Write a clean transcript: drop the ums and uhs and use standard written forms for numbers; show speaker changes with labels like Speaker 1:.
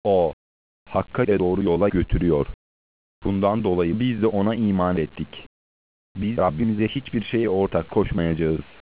Speaker 1: O, Hakk'a ve doğru yola götürüyor. Bundan dolayı biz de ona iman ettik. Biz Rabbimize hiçbir şeye ortak koşmayacağız.